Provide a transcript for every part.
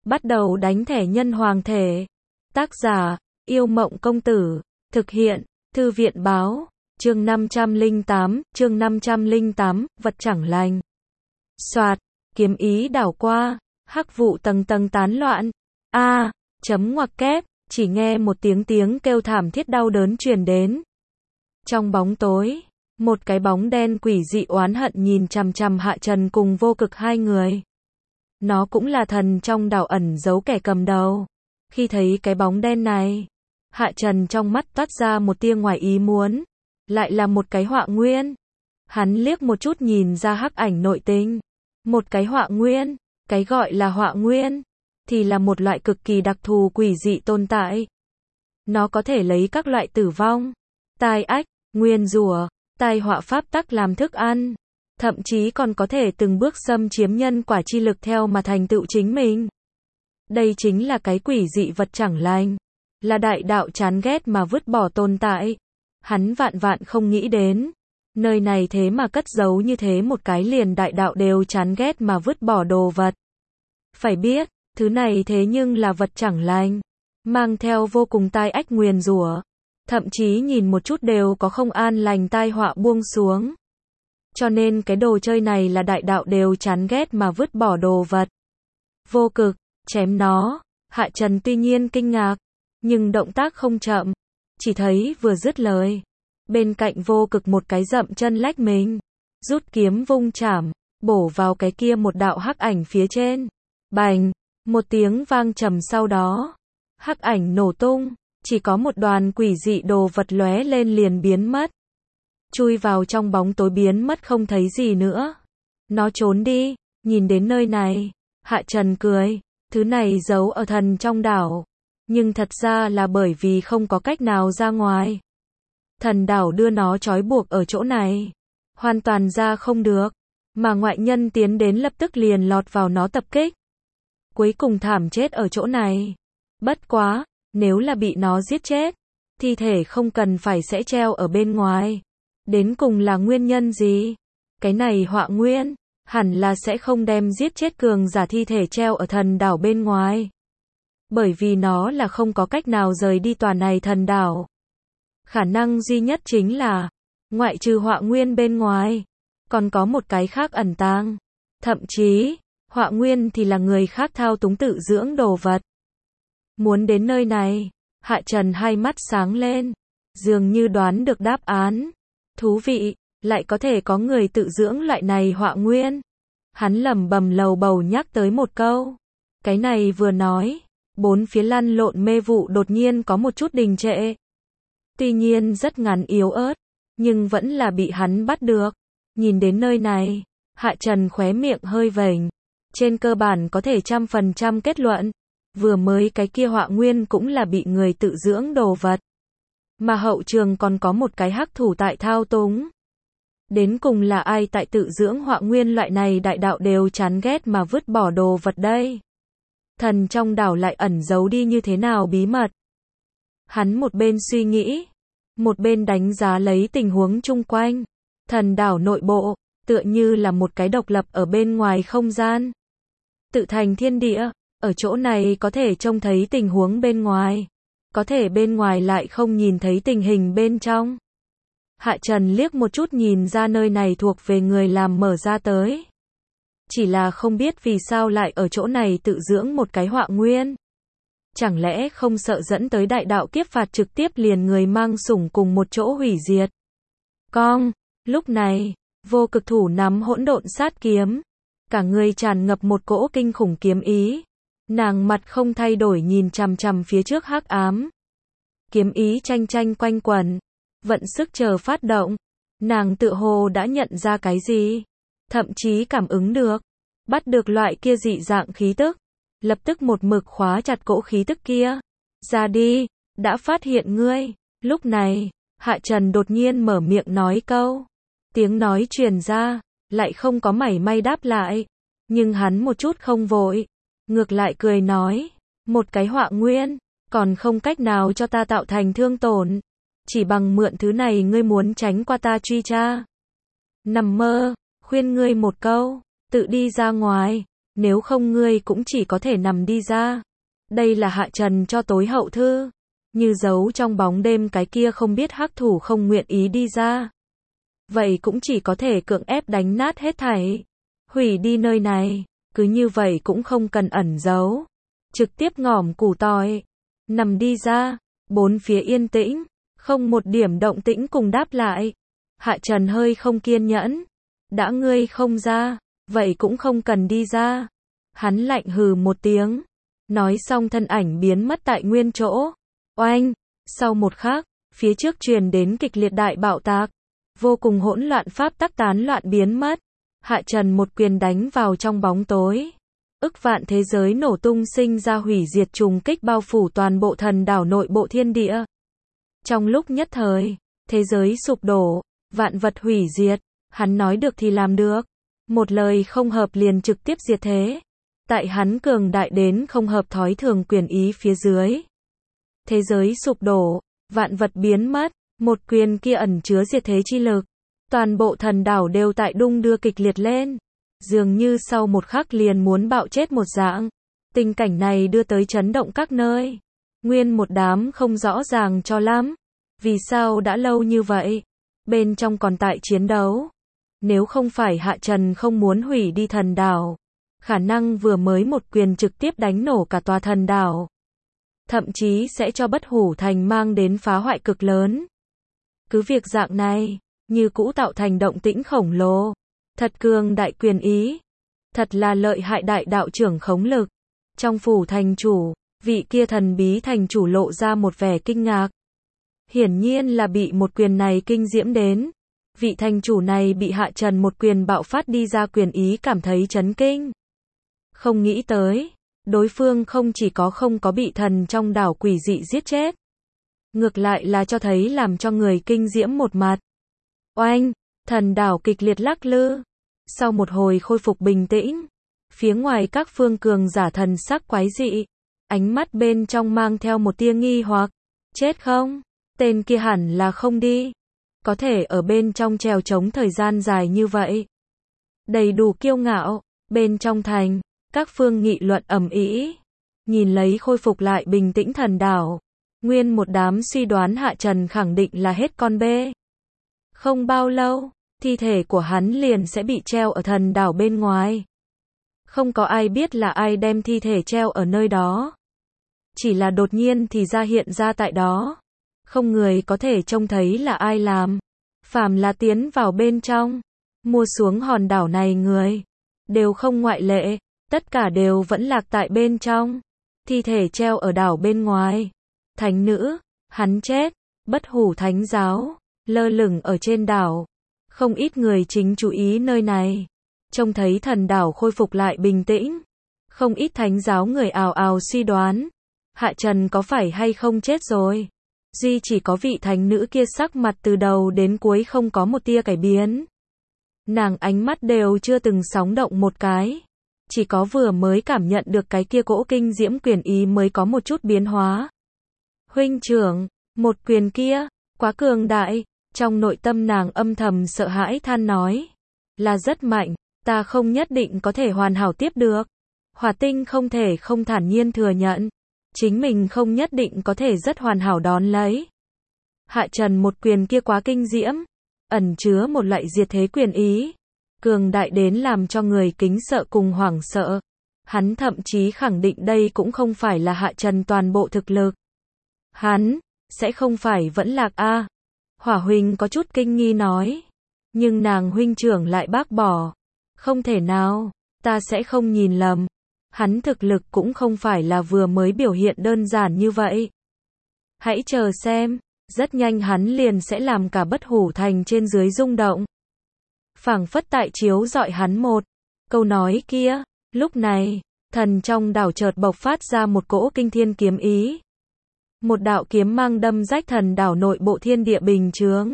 Bắt đầu đánh thẻ nhân hoàng thể. Tác giả, Yêu Mộng Công Tử. Thực hiện, Thư viện Báo. Chương 508, vật chẳng lành. Soạt, kiếm ý đảo qua, hắc vụ tầng tầng tán loạn. Chấm ngoặc kép, chỉ nghe một tiếng kêu thảm thiết đau đớn truyền đến. Trong bóng tối, một cái bóng đen quỷ dị oán hận nhìn chằm chằm Hạ Trần cùng Vô Cực hai người. Nó cũng là thần trong đảo ẩn giấu kẻ cầm đầu. Khi thấy cái bóng đen này, Hạ Trần trong mắt toát ra một tia ngoài ý muốn. Lại là một cái họa nguyên. Hắn liếc một chút nhìn ra hắc ảnh nội tình. Một cái họa nguyên, cái gọi là họa nguyên, thì là một loại cực kỳ đặc thù quỷ dị tồn tại. Nó có thể lấy các loại tử vong, tai ách, nguyên rủa, tai họa pháp tắc làm thức ăn. Thậm chí còn có thể từng bước xâm chiếm nhân quả chi lực theo mà thành tựu chính mình. Đây chính là cái quỷ dị vật chẳng lành. Là đại đạo chán ghét mà vứt bỏ tồn tại. Hắn vạn vạn không nghĩ đến. Nơi này thế mà cất giấu như thế một cái liền đại đạo đều chán ghét mà vứt bỏ đồ vật. Phải biết, thứ này thế nhưng là vật chẳng lành. Mang theo vô cùng tai ách nguyền rủa. Thậm chí nhìn một chút đều có không an lành tai họa buông xuống. Cho nên cái đồ chơi này là đại đạo đều chán ghét mà vứt bỏ đồ vật. Vô Cực, chém nó. Hạ Trần tuy nhiên kinh ngạc, nhưng động tác không chậm. Chỉ thấy vừa dứt lời, bên cạnh Vô Cực một cái dậm chân lách mình, rút kiếm vung chảm, bổ vào cái kia một đạo hắc ảnh phía trên. Bành, một tiếng vang trầm sau đó, hắc ảnh nổ tung, chỉ có một đoàn quỷ dị đồ vật lóe lên liền biến mất. Chui vào trong bóng tối biến mất không thấy gì nữa. Nó trốn đi, nhìn đến nơi này, Hạ Trần cười, thứ này giấu ở thần trong đảo. Nhưng thật ra là bởi vì không có cách nào ra ngoài. Thần đảo đưa nó trói buộc ở chỗ này. Hoàn toàn ra không được. Mà ngoại nhân tiến đến lập tức liền lọt vào nó tập kích. Cuối cùng thảm chết ở chỗ này. Bất quá, nếu là bị nó giết chết, thi thể không cần phải sẽ treo ở bên ngoài. Đến cùng là nguyên nhân gì? Cái này họa nguyên, hẳn là sẽ không đem giết chết cường giả thi thể treo ở thần đảo bên ngoài. Bởi vì nó là không có cách nào rời đi tòa này thần đảo. Khả năng duy nhất chính là, ngoại trừ họa nguyên bên ngoài, còn có một cái khác ẩn tàng. Thậm chí, họa nguyên thì là người khác thao túng tự dưỡng đồ vật. Muốn đến nơi này, Hạ Trần hai mắt sáng lên, dường như đoán được đáp án. Thú vị, lại có thể có người tự dưỡng loại này họa nguyên. Hắn lẩm bẩm lầu bầu nhắc tới một câu. Cái này vừa nói, bốn phía lăn lộn mê vụ đột nhiên có một chút đình trệ. Tuy nhiên rất ngắn yếu ớt, nhưng vẫn là bị hắn bắt được. Nhìn đến nơi này, Hạ Trần khóe miệng hơi vểnh. Trên cơ bản có thể 100% kết luận, vừa mới cái kia họa nguyên cũng là bị người tự dưỡng đồ vật. Mà hậu trường còn có một cái hắc thủ tại thao túng. Đến cùng là ai tại tự dưỡng họa nguyên loại này đại đạo đều chán ghét mà vứt bỏ đồ vật đây? Thần trong đảo lại ẩn giấu đi như thế nào bí mật? Hắn một bên suy nghĩ, một bên đánh giá lấy tình huống chung quanh. Thần đảo nội bộ, tựa như là một cái độc lập ở bên ngoài không gian. Tự thành thiên địa, ở chỗ này có thể trông thấy tình huống bên ngoài. Có thể bên ngoài lại không nhìn thấy tình hình bên trong. Hạ Trần liếc một chút nhìn ra nơi này thuộc về người làm mở ra tới. Chỉ là không biết vì sao lại ở chỗ này tự dưỡng một cái họa nguyên. Chẳng lẽ không sợ dẫn tới đại đạo kiếp phạt trực tiếp liền người mang sủng cùng một chỗ hủy diệt. Cong, lúc này, Vô Cực thủ nắm hỗn độn sát kiếm. Cả người tràn ngập một cỗ kinh khủng kiếm ý. Nàng mặt không thay đổi nhìn chằm chằm phía trước hắc ám. Kiếm ý tranh tranh quanh quẩn. Vận sức chờ phát động. Nàng tự hồ đã nhận ra cái gì. Thậm chí cảm ứng được. Bắt được loại kia dị dạng khí tức. Lập tức một mực khóa chặt cỗ khí tức kia. Ra đi, đã phát hiện ngươi. Lúc này, Hạ Trần đột nhiên mở miệng nói câu. Tiếng nói truyền ra, lại không có mảy may đáp lại. Nhưng hắn một chút không vội. Ngược lại cười nói. Một cái họa nguyên, còn không cách nào cho ta tạo thành thương tổn. Chỉ bằng mượn thứ này ngươi muốn tránh qua ta truy tra. Nằm mơ, khuyên ngươi một câu, tự đi ra ngoài. nếu không ngươi cũng chỉ có thể nằm đi ra. Đây là Hạ Trần cho tối hậu thư, như giấu trong bóng đêm cái kia không biết hắc thủ không nguyện ý đi ra. Vậy cũng chỉ có thể cưỡng ép đánh nát hết thảy, hủy đi nơi này, cứ như vậy cũng không cần ẩn giấu, trực tiếp ngỏm củ tỏi, nằm đi ra, bốn phía yên tĩnh, không một điểm động tĩnh cùng đáp lại. Hạ Trần hơi không kiên nhẫn, đã ngươi không ra, vậy cũng không cần đi ra. Hắn lạnh hừ một tiếng, nói xong thân ảnh biến mất tại nguyên chỗ. Oanh, sau một khắc, phía trước truyền đến kịch liệt đại bạo tạc, vô cùng hỗn loạn pháp tắc tán loạn biến mất. Hạ Trần một quyền đánh vào trong bóng tối. Ức vạn thế giới nổ tung sinh ra hủy diệt trùng kích bao phủ toàn bộ thần đảo nội bộ thiên địa. Trong lúc nhất thời, thế giới sụp đổ, vạn vật hủy diệt, hắn nói được thì làm được. Một lời không hợp liền trực tiếp diệt thế. Tại hắn cường đại đến không hợp thói thường quyền ý phía dưới. Thế giới sụp đổ, vạn vật biến mất, một quyền kia ẩn chứa diệt thế chi lực. Toàn bộ thần đảo đều tại đung đưa kịch liệt lên. Dường như sau một khắc liền muốn bạo chết một dạng. Tình cảnh này đưa tới chấn động các nơi. Nguyên một đám không rõ ràng cho lắm. Vì sao đã lâu như vậy? Bên trong còn tại chiến đấu. Nếu không phải Hạ Trần không muốn hủy đi thần đảo, khả năng vừa mới một quyền trực tiếp đánh nổ cả tòa thần đảo. Thậm chí sẽ cho Bất Hủ Thành mang đến phá hoại cực lớn. Cứ việc dạng này, như cũ tạo thành động tĩnh khổng lồ. Thật cường đại quyền ý. Thật là lợi hại đại đạo trưởng khống lực. Trong phủ thành chủ, vị kia thần bí thành chủ lộ ra một vẻ kinh ngạc. Hiển nhiên là bị một quyền này kinh diễm đến. Vị thành chủ này bị Hạ Trần một quyền bạo phát đi ra quyền ý cảm thấy chấn kinh. Không nghĩ tới, đối phương không chỉ không có bị thần trong đảo quỷ dị giết chết. Ngược lại là cho thấy làm cho người kinh diễm một mặt. Oanh, thần đảo kịch liệt lắc lư. Sau một hồi khôi phục bình tĩnh, phía ngoài các phương cường giả thần sắc quái dị, ánh mắt bên trong mang theo một tia nghi hoặc. Chết không? Tên kia hẳn là không đi. Có thể ở bên trong trèo trống thời gian dài như vậy. Đầy đủ kiêu ngạo. Bên trong thành, các phương nghị luận ầm ĩ. Nhìn lấy khôi phục lại bình tĩnh thần đảo. Nguyên một đám suy đoán Hạ Trần khẳng định là hết con bê. Không bao lâu, thi thể của hắn liền sẽ bị treo ở thần đảo bên ngoài. Không có ai biết là ai đem thi thể treo ở nơi đó. Chỉ là đột nhiên thì hiện ra tại đó. Không người có thể trông thấy là ai làm. Phàm là tiến vào bên trong, mua xuống hòn đảo này người, đều không ngoại lệ, tất cả đều vẫn lạc tại bên trong. Thi thể treo ở đảo bên ngoài. Thánh nữ, hắn chết. Bất Hủ Thánh giáo, lơ lửng ở trên đảo. Không ít người chính chú ý nơi này. Trông thấy thần đảo khôi phục lại bình tĩnh. Không ít thánh giáo người ào ào suy đoán. Hạ Trần có phải hay không chết rồi? Duy chỉ có vị thánh nữ kia sắc mặt từ đầu đến cuối không có một tia cải biến. Nàng ánh mắt đều chưa từng sóng động một cái. Chỉ có vừa mới cảm nhận được cái kia cỗ kinh diễm quyền ý mới có một chút biến hóa. Huynh trưởng, một quyền kia, quá cường đại. Trong nội tâm nàng âm thầm sợ hãi than nói. Là rất mạnh, ta không nhất định có thể hoàn hảo tiếp được. Hỏa Tinh không thể không thản nhiên thừa nhận. Chính mình không nhất định có thể rất hoàn hảo đón lấy. Hạ Trần một quyền kia quá kinh diễm. Ẩn chứa một loại diệt thế quyền ý. Cường đại đến làm cho người kính sợ cùng hoảng sợ. Hắn thậm chí khẳng định đây cũng không phải là Hạ Trần toàn bộ thực lực. Hắn, sẽ không phải vẫn lạc a? Hỏa huynh có chút kinh nghi nói. Nhưng nàng huynh trưởng lại bác bỏ. Không thể nào, ta sẽ không nhìn lầm. Hắn thực lực cũng không phải là vừa mới biểu hiện đơn giản như vậy. Hãy chờ xem, rất nhanh hắn liền sẽ làm cả Bất Hủ Thành trên dưới rung động. Phảng phất tại chiếu dọi hắn một câu nói kia. Lúc này, thần trong đảo chợt bộc phát ra một cỗ kinh thiên kiếm ý. Một đạo kiếm mang đâm rách thần đảo nội bộ thiên địa bình chướng.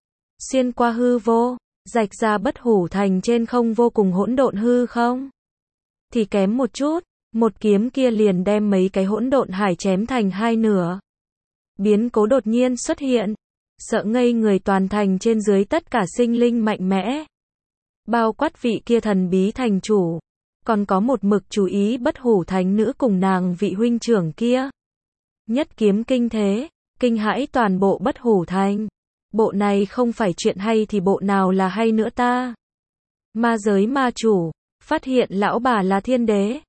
Xuyên qua hư vô, rạch ra Bất Hủ Thành trên không vô cùng hỗn độn hư không. Thì kém một chút, một kiếm kia liền đem mấy cái hỗn độn hải chém thành hai nửa. Biến cố đột nhiên xuất hiện, sợ ngây người toàn thành trên dưới tất cả sinh linh mạnh mẽ. Bao quát vị kia thần bí thành chủ, còn có một mực chú ý Bất Hủ Thánh Nữ cùng nàng vị huynh trưởng kia. Nhất kiếm kinh thế, kinh hãi toàn bộ Bất Hủ Thành. Bộ này không phải chuyện hay thì bộ nào là hay nữa ta? Ma giới ma chủ, phát hiện lão bà là thiên đế.